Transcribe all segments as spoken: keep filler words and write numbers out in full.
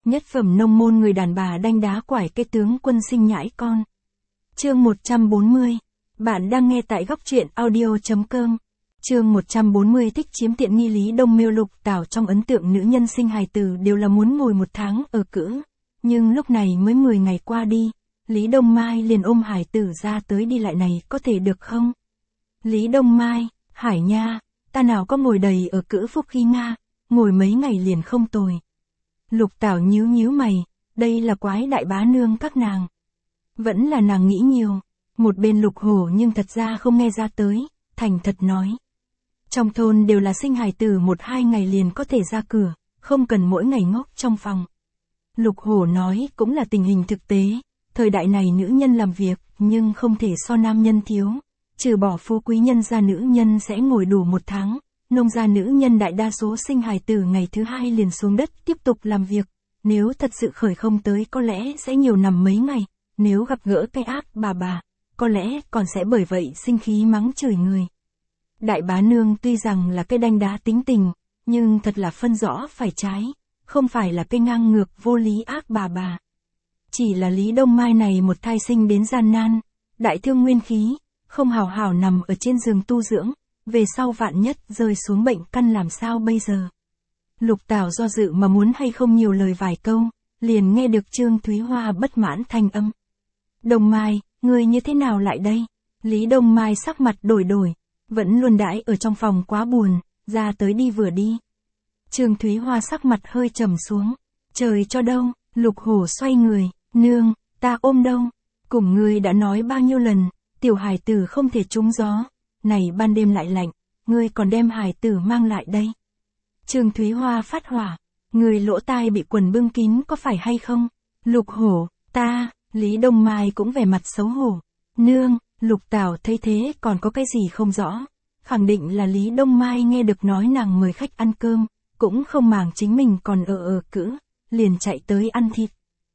Nhất phẩm nông môn người đàn bà đanh đá quải cái tướng quân sinh nhãi con. Chương một trăm bốn mươi. Bạn đang nghe tại góc truyện audio.com. Chương một trăm bốn mươi. Thích chiếm tiện nghi. Lý Đông Miêu Lục Tảo trong ấn tượng nữ nhân sinh hài tử đều là muốn ngồi một tháng ở cữ. Nhưng lúc này mới mười ngày qua đi, Lý Đông Mai liền ôm hài tử ra tới đi lại này có thể được không? Lý Đông Mai, Hải nha, ta nào có ngồi đầy ở cữ phúc khi Nga, ngồi mấy ngày liền không tồi. Lục Tảo nhíu nhíu mày, đây là quái đại bá nương các nàng. Vẫn là nàng nghĩ nhiều, một bên Lục Hổ nhưng thật ra không nghe ra tới, thành thật nói. Trong thôn đều là sinh hài tử một hai ngày liền có thể ra cửa, không cần mỗi ngày ngốc trong phòng. Lục Hổ nói cũng là tình hình thực tế, thời đại này nữ nhân làm việc nhưng không thể so nam nhân thiếu, trừ bỏ phú quý nhân gia nữ nhân sẽ ngồi đủ một tháng. Nông gia nữ nhân đại đa số sinh hài tử ngày thứ hai liền xuống đất tiếp tục làm việc, nếu thật sự khởi không tới có lẽ sẽ nhiều nằm mấy ngày, nếu gặp gỡ cái ác bà bà, có lẽ còn sẽ bởi vậy sinh khí mắng chửi người. Đại bá nương tuy rằng là cái đanh đá tính tình, nhưng thật là phân rõ phải trái, không phải là cái ngang ngược vô lý ác bà bà. Chỉ là Lý Đông Mai này một thai sinh đến gian nan, đại thương nguyên khí, không hào hào nằm ở trên giường tu dưỡng. Về sau vạn nhất rơi xuống bệnh căn làm sao bây giờ? Lục Tảo do dự mà muốn hay không nhiều lời vài câu, liền nghe được Trương Thúy Hoa bất mãn thanh âm. Đông Mai, ngươi như thế nào lại đây? Lý Đông Mai sắc mặt đổi đổi, vẫn luôn đãi ở trong phòng quá buồn, ra tới đi vừa đi. Trương Thúy Hoa sắc mặt hơi trầm xuống, trời cho đâu? Lục Hổ xoay người, nương, ta ôm đâu? Cùng ngươi đã nói bao nhiêu lần, tiểu hài tử không thể trúng gió. Này ban đêm lại lạnh, ngươi còn đem hài tử mang lại đây. Trương Thúy Hoa phát hỏa, người lỗ tai bị quần bưng kín có phải hay không? Lục Hổ, ta, Lý Đông Mai cũng vẻ mặt xấu hổ. Nương, Lục Tảo thấy thế còn có cái gì không rõ. Khẳng định là Lý Đông Mai nghe được nói nàng mời khách ăn cơm, cũng không màng chính mình còn ở ở cữ, liền chạy tới ăn thịt.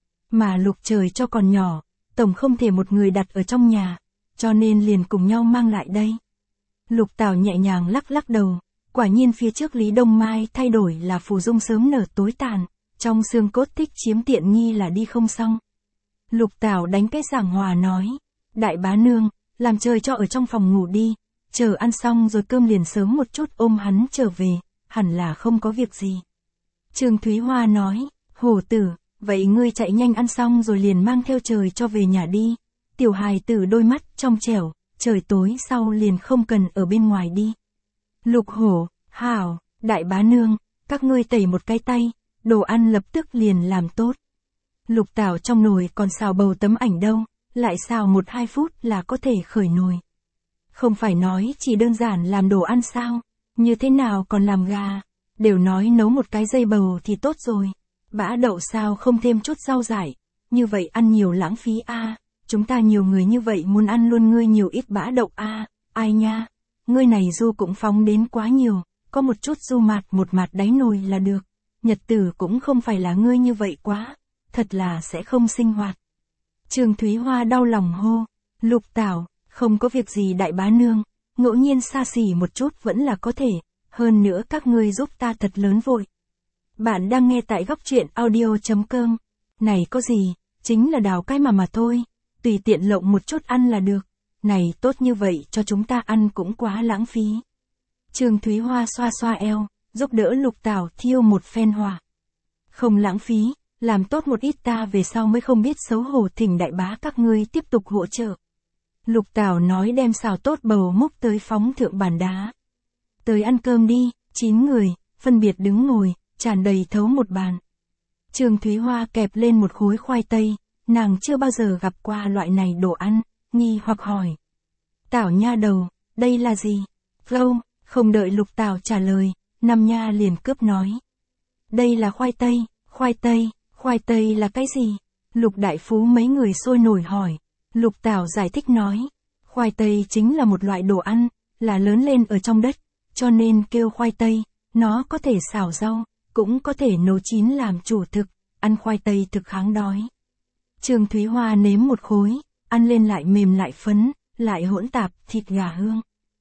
Mà Lục trời cho còn nhỏ, tổng không thể một người đặt ở trong nhà, cho nên liền cùng nhau mang lại đây. Lục Tảo nhẹ nhàng lắc lắc đầu, quả nhiên phía trước Lý Đông Mai thay đổi là phù dung sớm nở tối tàn, trong xương cốt thích chiếm tiện nghi là đi không xong. Lục Tảo đánh cái giảng hòa nói, đại bá nương, làm trời cho ở trong phòng ngủ đi, chờ ăn xong rồi cơm liền sớm một chút ôm hắn trở về, hẳn là không có việc gì. Trương Thúy Hoa nói, hổ tử, vậy ngươi chạy nhanh ăn xong rồi liền mang theo trời cho về nhà đi, tiểu hài tử đôi mắt trong trẻo. Trời tối sau liền không cần ở bên ngoài đi. Lục Hổ, hảo, đại bá nương, các ngươi tẩy một cái tay, đồ ăn lập tức liền làm tốt. Lục Tảo trong nồi còn xào bầu tấm ảnh đâu, lại xào một hai phút là có thể khởi nồi. Không phải nói chỉ đơn giản làm đồ ăn sao, như thế nào còn làm gà, đều nói nấu một cái dây bầu thì tốt rồi. Bã đậu sao không thêm chút rau dại, như vậy ăn nhiều lãng phí a. À. Chúng ta nhiều người như vậy muốn ăn luôn ngươi nhiều ít bã đậu a, à, ai nha, ngươi này du cũng phóng đến quá nhiều, có một chút du mạt một mạt đáy nồi là được, nhật tử cũng không phải là ngươi như vậy quá, thật là sẽ không sinh hoạt. Trương Thúy Hoa đau lòng hô, Lục Tảo, không có việc gì đại bá nương, ngẫu nhiên xa xỉ một chút vẫn là có thể, hơn nữa các ngươi giúp ta thật lớn vội. Bạn đang nghe tại góc truyện audio.com, này có gì, chính là đào cái mà mà thôi. Tùy tiện lộng một chút ăn là được, này tốt như vậy cho chúng ta ăn cũng quá lãng phí. Trương Thúy Hoa xoa xoa eo, giúp đỡ Lục Tảo thiêu một phen hỏa. Không lãng phí, làm tốt một ít ta về sau mới không biết xấu hổ thỉnh đại bá các ngươi tiếp tục hỗ trợ. Lục Tảo nói đem xào tốt bầu múc tới phóng thượng bàn đá. Tới ăn cơm đi, chín người, phân biệt đứng ngồi, tràn đầy thấu một bàn. Trương Thúy Hoa kẹp lên một khối khoai tây. Nàng chưa bao giờ gặp qua loại này đồ ăn, nghi hoặc hỏi. Tảo nha đầu, đây là gì? Không, không đợi Lục Tảo trả lời, Năm nha liền cướp nói. Đây là khoai tây, khoai tây, khoai tây là cái gì? Lục đại phú mấy người sôi nổi hỏi. Lục Tảo giải thích nói. Khoai tây chính là một loại đồ ăn, là lớn lên ở trong đất, cho nên kêu khoai tây, nó có thể xào rau, cũng có thể nấu chín làm chủ thực, ăn khoai tây thực kháng đói. Trương Thúy Hoa nếm một khối, ăn lên lại mềm lại phấn, lại hỗn tạp thịt gà hương.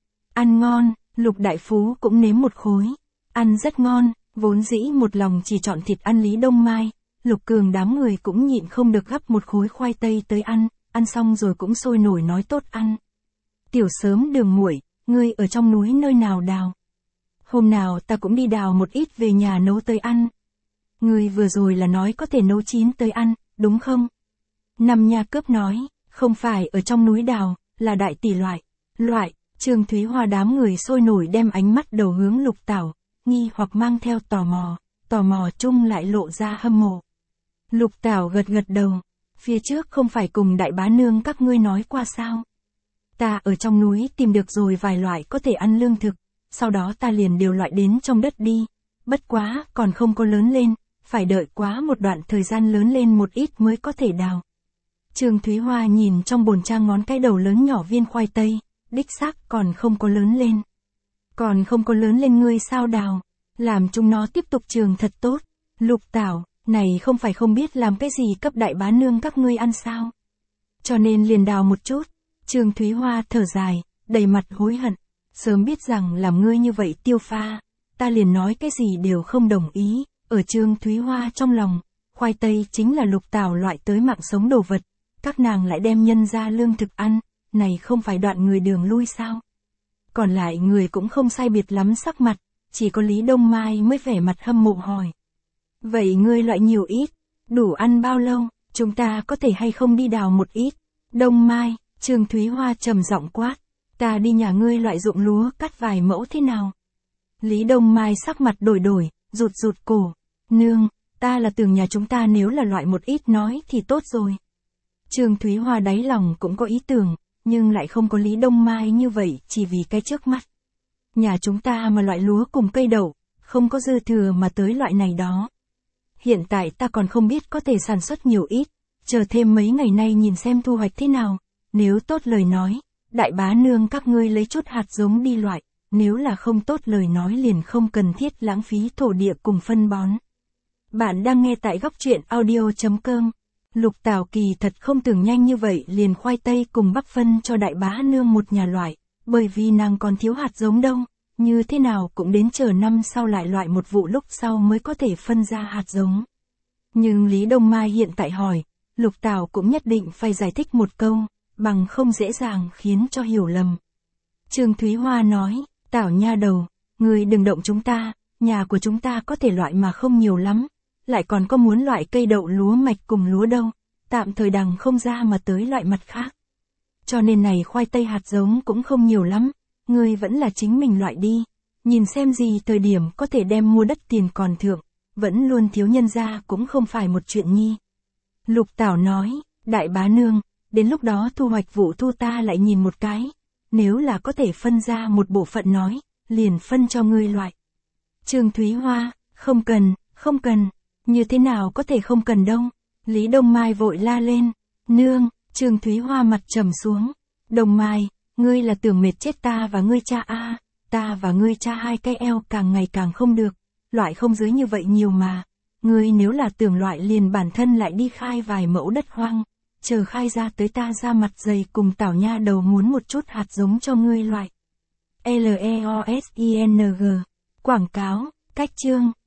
Ăn ngon, Lục đại phú cũng nếm một khối, ăn rất ngon, vốn dĩ một lòng chỉ chọn thịt ăn Lý Đông Mai, Lục Cường đám người cũng nhịn không được gắp một khối khoai tây tới ăn, ăn xong rồi cũng sôi nổi nói tốt ăn. Tiểu Sớm Đường muội, ngươi ở trong núi nơi nào đào? Hôm nào ta cũng đi đào một ít về nhà nấu tới ăn. Ngươi vừa rồi là nói có thể nấu chín tới ăn, đúng không? Năm Nha Cướp nói, không phải ở trong núi đào, là đại tỷ loại. Loại, Trương Thúy Hoa đám người sôi nổi đem ánh mắt đầu hướng Lục Tảo, nghi hoặc mang theo tò mò, tò mò chung lại lộ ra hâm mộ. Lục Tảo gật gật đầu, phía trước không phải cùng đại bá nương các ngươi nói qua sao? Ta ở trong núi tìm được rồi vài loại có thể ăn lương thực, sau đó ta liền điều loại đến trong đất đi, bất quá còn không có lớn lên, phải đợi quá một đoạn thời gian lớn lên một ít mới có thể đào. Trương Thúy Hoa nhìn trong bồn trang ngón cái đầu lớn nhỏ viên khoai tây, đích xác còn không có lớn lên. Còn không có lớn lên ngươi sao đào, làm chúng nó tiếp tục trường thật tốt. Lục Tảo, này không phải không biết làm cái gì cấp đại bá nương các ngươi ăn sao. Cho nên liền đào một chút. Trương Thúy Hoa thở dài, đầy mặt hối hận. Sớm biết rằng làm ngươi như vậy Tiêu Pha, ta liền nói cái gì đều không đồng ý. Ở Trương Thúy Hoa trong lòng, khoai tây chính là Lục Tảo loại tới mạng sống đồ vật. Các nàng lại đem nhân ra lương thực ăn, này không phải đoạn người đường lui sao? Còn lại người cũng không sai biệt lắm sắc mặt, chỉ có Lý Đông Mai mới vẻ mặt hâm mộ hỏi. Vậy ngươi loại nhiều ít, đủ ăn bao lâu, chúng ta có thể hay không đi đào một ít? Đông Mai, Trương Thúy Hoa trầm giọng quát, ta đi nhà ngươi loại ruộng lúa cắt vài mẫu thế nào? Lý Đông Mai sắc mặt đổi đổi, rụt rụt cổ, nương, ta là tưởng nhà chúng ta nếu là loại một ít nói thì tốt rồi. Trương Thúy Hoa đáy lòng cũng có ý tưởng, nhưng lại không có Lý Đông Mai như vậy chỉ vì cái trước mắt. Nhà chúng ta mà loại lúa cùng cây đậu, không có dư thừa mà tới loại này đó. Hiện tại ta còn không biết có thể sản xuất nhiều ít, chờ thêm mấy ngày nay nhìn xem thu hoạch thế nào, nếu tốt lời nói, đại bá nương các ngươi lấy chút hạt giống đi loại, nếu là không tốt lời nói liền không cần thiết lãng phí thổ địa cùng phân bón. Bạn đang nghe tại góc truyện audio chấm com. Lục Tảo kỳ thật không tưởng nhanh như vậy liền khoai tây cùng bắp phân cho đại bá nương một nhà loại, bởi vì nàng còn thiếu hạt giống đâu, như thế nào cũng đến chờ năm sau lại loại một vụ lúc sau mới có thể phân ra hạt giống. Nhưng Lý Đông Mai hiện tại hỏi, Lục Tảo cũng nhất định phải giải thích một câu, bằng không dễ dàng khiến cho hiểu lầm. Trương Thúy Hoa nói, Tảo nha đầu, người đừng động chúng ta, nhà của chúng ta có thể loại mà không nhiều lắm. Lại còn có muốn loại cây đậu lúa mạch cùng lúa đâu, tạm thời đằng không ra mà tới loại mặt khác. Cho nên này khoai tây hạt giống cũng không nhiều lắm, ngươi vẫn là chính mình loại đi, nhìn xem gì thời điểm có thể đem mua đất tiền còn thượng, vẫn luôn thiếu nhân ra cũng không phải một chuyện nhi. Lục Tảo nói, đại bá nương, đến lúc đó thu hoạch vụ thu ta lại nhìn một cái, nếu là có thể phân ra một bộ phận nói, liền phân cho ngươi loại. Trương Thúy Hoa, không cần, không cần. Như thế nào có thể không cần đâu? Lý Đông Mai vội la lên. Nương, Trương Thúy Hoa mặt trầm xuống. Đông Mai, ngươi là tưởng mệt chết ta và ngươi cha a, à, ta và ngươi cha hai cái eo càng ngày càng không được, loại không dưới như vậy nhiều mà. Ngươi nếu là tưởng loại liền bản thân lại đi khai vài mẫu đất hoang, chờ khai ra tới ta ra mặt dày cùng Tảo nha đầu muốn một chút hạt giống cho ngươi loại. L E O S I N G. Quảng cáo, cách chương.